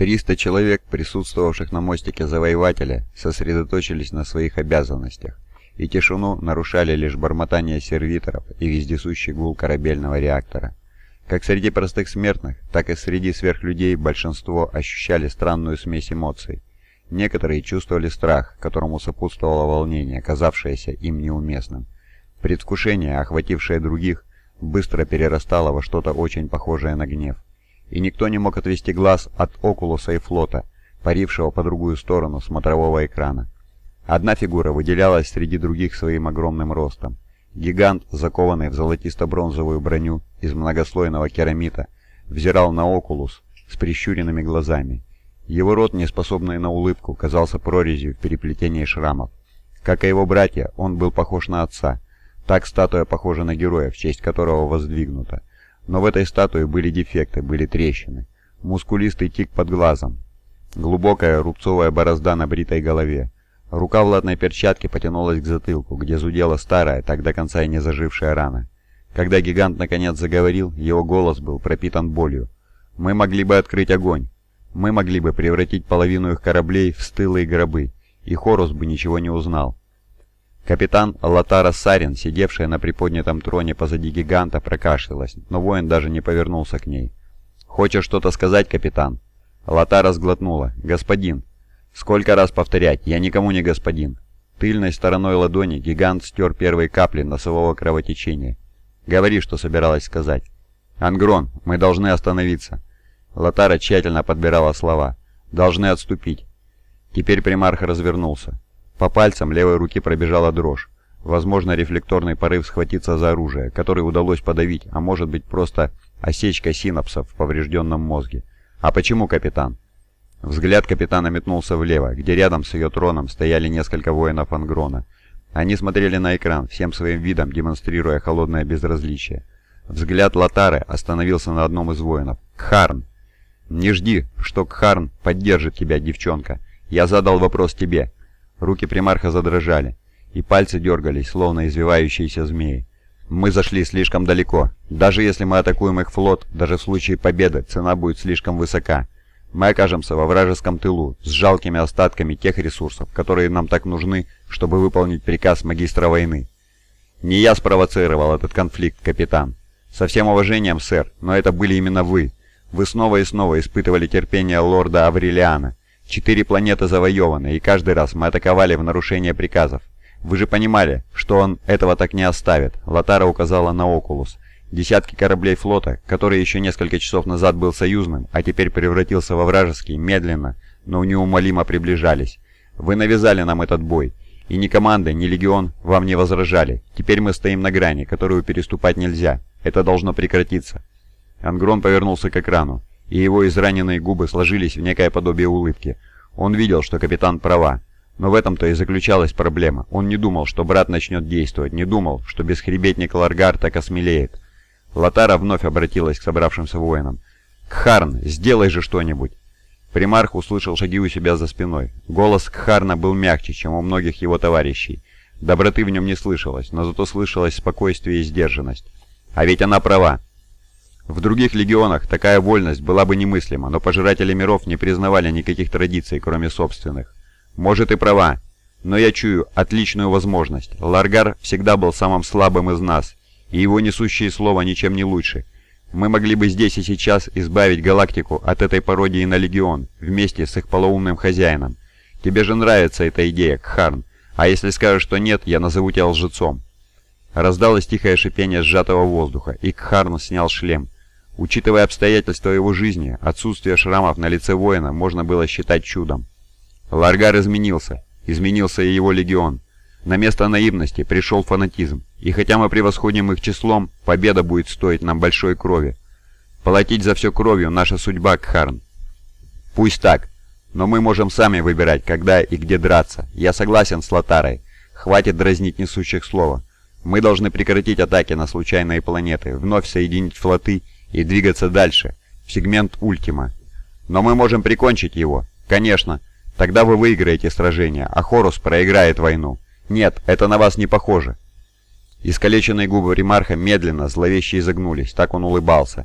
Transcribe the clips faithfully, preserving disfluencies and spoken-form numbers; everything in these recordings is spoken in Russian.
Триста человек, присутствовавших на мостике Завоевателя, сосредоточились на своих обязанностях, и тишину нарушали лишь бормотание сервиторов и вездесущий гул корабельного реактора. Как среди простых смертных, так и среди сверхлюдей большинство ощущали странную смесь эмоций. Некоторые чувствовали страх, которому сопутствовало волнение, казавшееся им неуместным. Предвкушение, охватившее других, быстро перерастало во что-то очень похожее на гнев. И никто не мог отвести глаз от Окулуса и флота, парившего по другую сторону смотрового экрана. Одна фигура выделялась среди других своим огромным ростом. Гигант, закованный в золотисто-бронзовую броню из многослойного керамита, взирал на Окулус с прищуренными глазами. Его рот, не способный на улыбку, казался прорезью в переплетении шрамов. Как и его братья, он был похож на отца. Так статуя похожа на героя, в честь которого воздвигнута. Но в этой статуе были дефекты, были трещины. Мускулистый тик под глазом. Глубокая рубцовая борозда на бритой голове. Рука в латной перчатке потянулась к затылку, где зудела старая, так до конца и не зажившая рана. Когда гигант наконец заговорил, его голос был пропитан болью. «Мы могли бы открыть огонь. Мы могли бы превратить половину их кораблей в стылые гробы, и Хорус бы ничего не узнал». Капитан Латара Сарин, сидевшая на приподнятом троне позади гиганта, прокашлялась, но воин даже не повернулся к ней. «Хочешь что-то сказать, капитан?» Латара сглотнула. «Господин». «Сколько раз повторять? Я никому не господин». Тыльной стороной ладони гигант стер первые капли носового кровотечения. «Говори, что собиралась сказать». «Ангрон, мы должны остановиться». Латара тщательно подбирала слова. «Должны отступить». Теперь примарх развернулся. По пальцам левой руки пробежала дрожь. Возможно, рефлекторный порыв схватиться за оружие, которое удалось подавить, а может быть просто осечка синапсов в поврежденном мозге. «А почему, капитан?» Взгляд капитана метнулся влево, где рядом с ее троном стояли несколько воинов Ангрона. Они смотрели на экран, всем своим видом демонстрируя холодное безразличие. Взгляд Латары остановился на одном из воинов. «Кхарн!» «Не жди, что Кхарн поддержит тебя, девчонка. Я задал вопрос тебе». Руки примарха задрожали, и пальцы дергались, словно извивающиеся змеи. «Мы зашли слишком далеко. Даже если мы атакуем их флот, даже в случае победы цена будет слишком высока. Мы окажемся во вражеском тылу, с жалкими остатками тех ресурсов, которые нам так нужны, чтобы выполнить приказ магистра войны. Не я спровоцировал этот конфликт, капитан. Со всем уважением, сэр, но это были именно вы. Вы снова и снова испытывали терпение лорда Аврелиана. Четыре планеты завоеваны, и каждый раз мы атаковали в нарушение приказов. Вы же понимали, что он этого так не оставит. Латара указала на Окулус. Десятки кораблей флота, который еще несколько часов назад был союзным, а теперь превратился во вражеский, медленно, но неумолимо приближались. Вы навязали нам этот бой, и ни команда, ни легион вам не возражали. Теперь мы стоим на грани, которую переступать нельзя. Это должно прекратиться». Ангрон повернулся к экрану, и его израненные губы сложились в некое подобие улыбки. Он видел, что капитан права. Но в этом-то и заключалась проблема. Он не думал, что брат начнет действовать, не думал, что бесхребетник Ларгар так осмелеет. Латара вновь обратилась к собравшимся воинам. «Кхарн, сделай же что-нибудь!» Примарх услышал шаги у себя за спиной. Голос Кхарна был мягче, чем у многих его товарищей. Доброты в нем не слышалось, но зато слышалось спокойствие и сдержанность. А ведь она права. В других легионах такая вольность была бы немыслима, но пожиратели миров не признавали никаких традиций, кроме собственных. Может и права, но я чую отличную возможность. Ларгар всегда был самым слабым из нас, и его несущее слово ничем не лучше. Мы могли бы здесь и сейчас избавить галактику от этой пародии на Легион, вместе с их полоумным хозяином. Тебе же нравится эта идея, Кхарн, а если скажешь, что нет, я назову тебя лжецом». Раздалось тихое шипение сжатого воздуха, и Кхарн снял шлем. Учитывая обстоятельства его жизни, отсутствие шрамов на лице воина можно было считать чудом. Ларгар изменился, изменился и его Легион. На место наивности пришел фанатизм, и хотя мы превосходим их числом, победа будет стоить нам большой крови. Платить за все кровью — наша судьба, Кхарн. Пусть так, но мы можем сами выбирать, когда и где драться. Я согласен с Латарой. Хватит дразнить несущих слова. Мы должны прекратить атаки на случайные планеты, вновь соединить флоты и двигаться дальше, в сегмент Ультима. Но мы можем прикончить его. Конечно, тогда вы выиграете сражение, а Хорус проиграет войну. Нет, это на вас не похоже. Искалеченные губы примарха медленно, зловеще изогнулись, так он улыбался.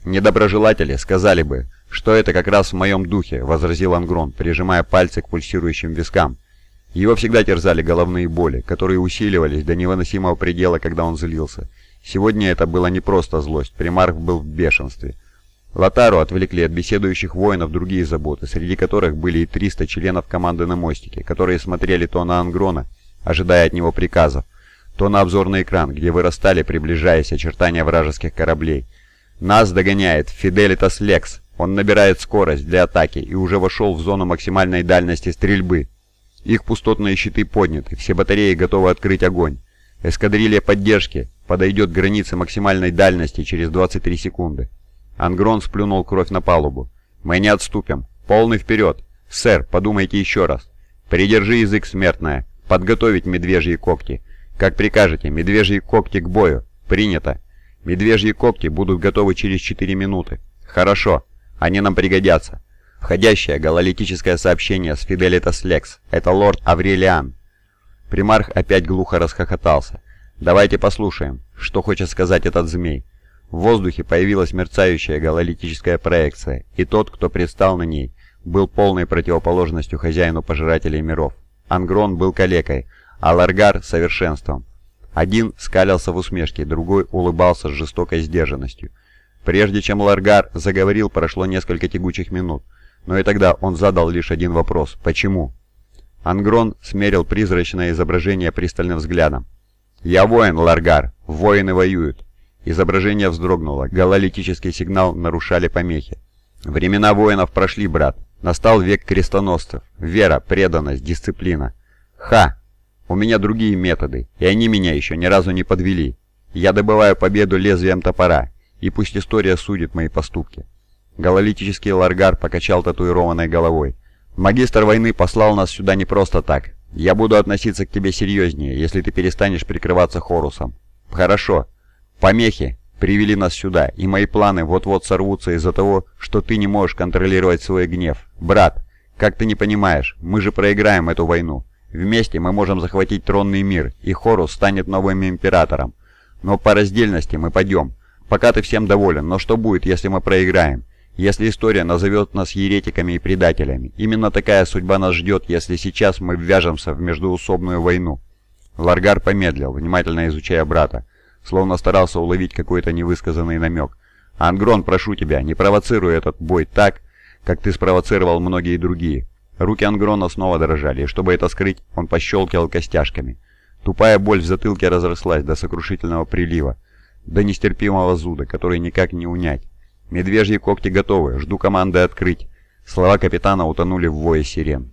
«Недоброжелатели сказали бы, что это как раз в моем духе», — возразил Ангрон, прижимая пальцы к пульсирующим вискам. Его всегда терзали головные боли, которые усиливались до невыносимого предела, когда он злился. Сегодня это была не просто злость, примарх был в бешенстве. Лотару отвлекли от беседующих воинов другие заботы, среди которых были и триста членов команды на мостике, которые смотрели то на Ангрона, ожидая от него приказов, то на обзорный экран, где вырастали, приближаясь, очертания вражеских кораблей. «Нас догоняет Фиделитас Лекс. Он набирает скорость для атаки и уже вошел в зону максимальной дальности стрельбы. Их пустотные щиты подняты, все батареи готовы открыть огонь. Эскадрилья поддержки подойдет к границе максимальной дальности через двадцать три секунды». Ангрон сплюнул кровь на палубу. «Мы не отступим. Полный вперед. Сэр, подумайте еще раз. Придержи язык, смертная. Подготовить медвежьи когти. Как прикажете, медвежьи когти к бою. Принято. Медвежьи когти будут готовы через четыре минуты. Хорошо. Они нам пригодятся. Входящее гололитическое сообщение с Фиделитас Лекс. Это лорд Аврелиан». Примарх опять глухо расхохотался. «Давайте послушаем, что хочет сказать этот змей». В воздухе появилась мерцающая гололитическая проекция, и тот, кто предстал на ней, был полной противоположностью хозяину пожирателей миров. Ангрон был калекой, а Ларгар — совершенством. Один скалился в усмешке, другой улыбался с жестокой сдержанностью. Прежде чем Ларгар заговорил, прошло несколько тягучих минут, но и тогда он задал лишь один вопрос: «Почему?». Ангрон смерил призрачное изображение пристальным взглядом. «Я воин, Ларгар. Воины воюют». Изображение вздрогнуло, гололитический сигнал нарушали помехи. «Времена воинов прошли, брат. Настал век крестоносцев. Вера, преданность, дисциплина. Ха! У меня другие методы, и они меня еще ни разу не подвели. Я добываю победу лезвием топора, и пусть история судит мои поступки». Гололитический Ларгар покачал татуированной головой. «Магистр войны послал нас сюда не просто так. Я буду относиться к тебе серьезнее, если ты перестанешь прикрываться Хорусом». «Хорошо. Помехи привели нас сюда, и мои планы вот-вот сорвутся из-за того, что ты не можешь контролировать свой гнев. Брат, как ты не понимаешь, мы же проиграем эту войну. Вместе мы можем захватить тронный мир, и Хорус станет новым императором. Но по раздельности мы пойдем. Пока ты всем доволен, но что будет, если мы проиграем? Если история назовет нас еретиками и предателями? Именно такая судьба нас ждет, если сейчас мы ввяжемся в междоусобную войну». Ларгар помедлил, внимательно изучая брата, словно старался уловить какой-то невысказанный намек. «Ангрон, прошу тебя, не провоцируй этот бой так, как ты спровоцировал многие другие». Руки Ангрона снова дрожали, и чтобы это скрыть, он пощелкивал костяшками. Тупая боль в затылке разрослась до сокрушительного прилива, до нестерпимого зуда, который никак не унять. «Медвежьи когти готовы, жду команды открыть». Слова капитана утонули в вое сирен.